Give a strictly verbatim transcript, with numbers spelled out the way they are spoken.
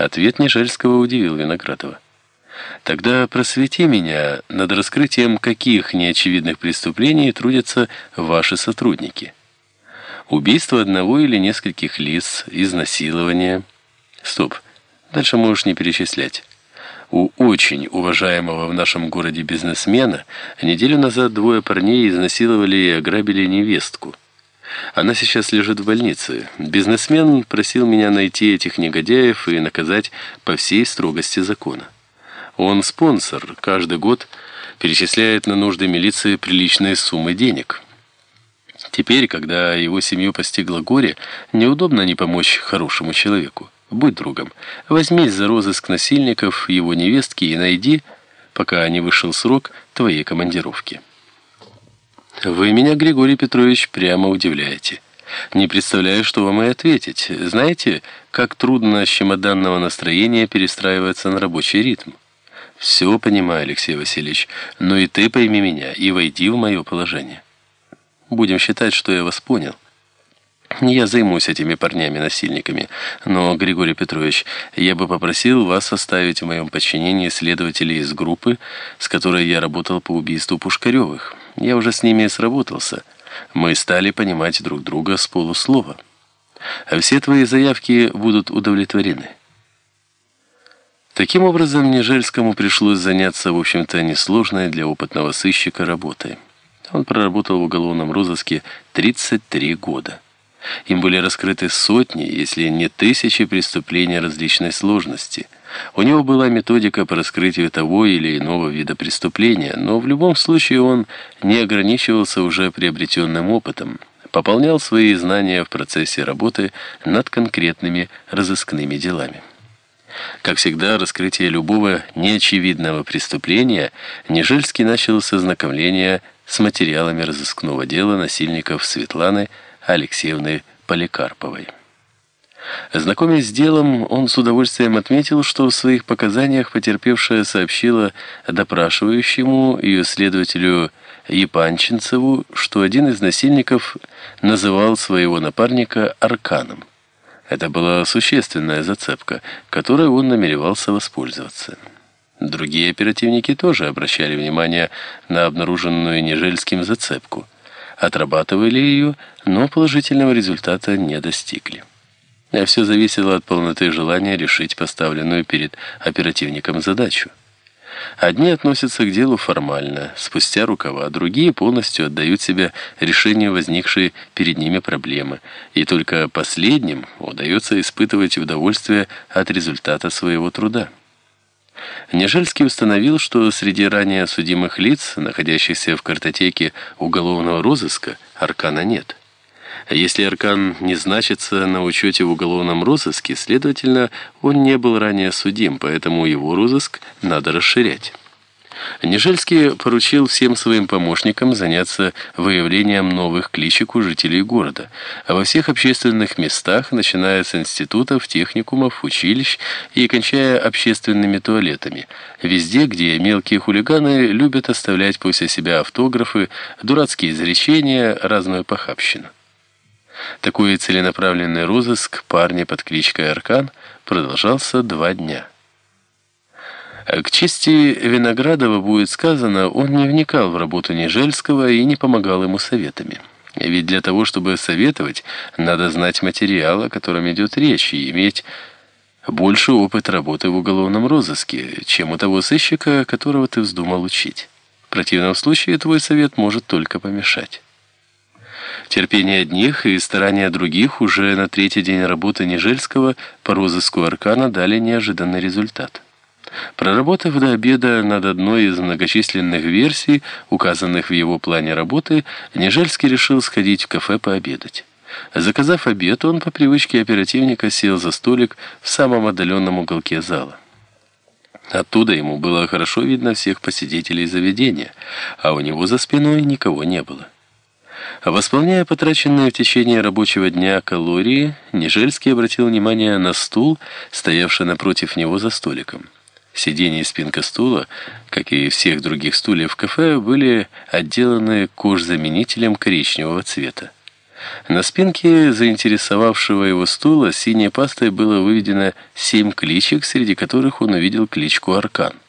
Ответ Нежельского удивил Виноградова. «Тогда просвети меня, над раскрытием каких неочевидных преступлений трудятся ваши сотрудники? Убийство одного или нескольких лиц, изнасилование...» «Стоп, дальше можешь не перечислять. У очень уважаемого в нашем городе бизнесмена неделю назад двое парней изнасиловали и ограбили невестку. Она сейчас лежит в больнице. Бизнесмен просил меня найти этих негодяев и наказать по всей строгости закона. Он спонсор, каждый год перечисляет на нужды милиции приличные суммы денег. Теперь, когда его семью постигло горе, неудобно не помочь хорошему человеку. Будь другом, возьмись за розыск насильников его невестки и найди, пока не вышел срок твоей командировки». «Вы меня, Григорий Петрович, прямо удивляете. Не представляю, что вам и ответить. Знаете, как трудно с чемоданного настроения перестраиваться на рабочий ритм?» «Все понимаю, Алексей Васильевич, но и ты пойми меня и войди в мое положение». «Будем считать, что я вас понял. Я займусь этими парнями-насильниками, но, Григорий Петрович, я бы попросил вас оставить в моем подчинении следователей из группы, с которой я работал по убийству Пушкаревых. Я уже с ними сработался. Мы стали понимать друг друга с полуслова. А все твои заявки будут удовлетворены». Таким образом, Нежельскому пришлось заняться, в общем-то, несложной для опытного сыщика работой. Он проработал в уголовном розыске тридцать три года. Им были раскрыты сотни, если не тысячи преступлений различной сложности. У него была методика по раскрытию того или иного вида преступления, но в любом случае он не ограничивался уже приобретенным опытом, пополнял свои знания в процессе работы над конкретными разыскными делами. Как всегда, раскрытие любого неочевидного преступления Нежельский начал с ознакомления с материалами разыскного дела насильников Светланы Алексеевны Поликарповой. Знакомясь с делом, он с удовольствием отметил, что в своих показаниях потерпевшая сообщила допрашивающему ее следователю Епанчинцеву, что один из насильников называл своего напарника Арканом. Это была существенная зацепка, которой он намеревался воспользоваться. Другие оперативники тоже обращали внимание на обнаруженную Нежельским зацепку. Отрабатывали ее, но положительного результата не достигли. А все зависело от полноты желания решить поставленную перед оперативником задачу. Одни относятся к делу формально, спустя рукава, другие полностью отдают себя решению возникшей перед ними проблемы, и только последним удается испытывать удовольствие от результата своего труда. Нежельский установил, что среди ранее судимых лиц, находящихся в картотеке уголовного розыска, Аркана нет. Если Аркан не значится на учете в уголовном розыске, следовательно, он не был ранее судим, поэтому его розыск надо расширять. Нежельский поручил всем своим помощникам заняться выявлением новых кличек у жителей города, а во всех общественных местах, начиная с институтов, техникумов, училищ и кончая общественными туалетами, везде, где мелкие хулиганы любят оставлять после себя автографы, дурацкие изречения, разную похабщину. Такой целенаправленный розыск парня под кличкой Аркан продолжался два дня. К чести Виноградова будет сказано, он не вникал в работу Нежельского и не помогал ему советами. Ведь для того, чтобы советовать, надо знать материал, о котором идет речь, и иметь больше опыт работы в уголовном розыске, чем у того сыщика, которого ты вздумал учить. В противном случае твой совет может только помешать. Терпение одних и старания других уже на третий день работы Нежельского по розыску Аркана дали неожиданный результат. Проработав до обеда над одной из многочисленных версий, указанных в его плане работы, Нежельский решил сходить в кафе пообедать. Заказав обед, он по привычке оперативника сел за столик в самом отдаленном уголке зала. Оттуда ему было хорошо видно всех посетителей заведения, а у него за спиной никого не было. Восполняя потраченные в течение рабочего дня калории, Нежельский обратил внимание на стул, стоявший напротив него за столиком. Сиденье и спинка стула, как и всех других стульев в кафе, были отделаны кожзаменителем коричневого цвета. На спинке заинтересовавшего его стула синей пастой было выведено семь кличек, среди которых он увидел кличку Аркан.